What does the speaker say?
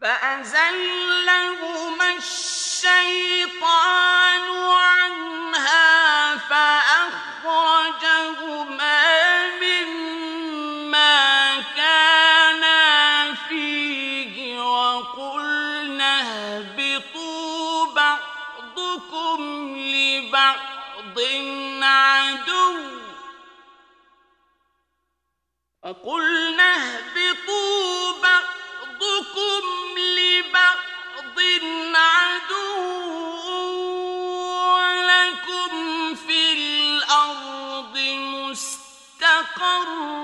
فأزلهما الشيطان عنها فأخرجهما مما كانا فيه وقلنا اهبطوا بعضكم لبعض عدو ولكم في الأرض مستقر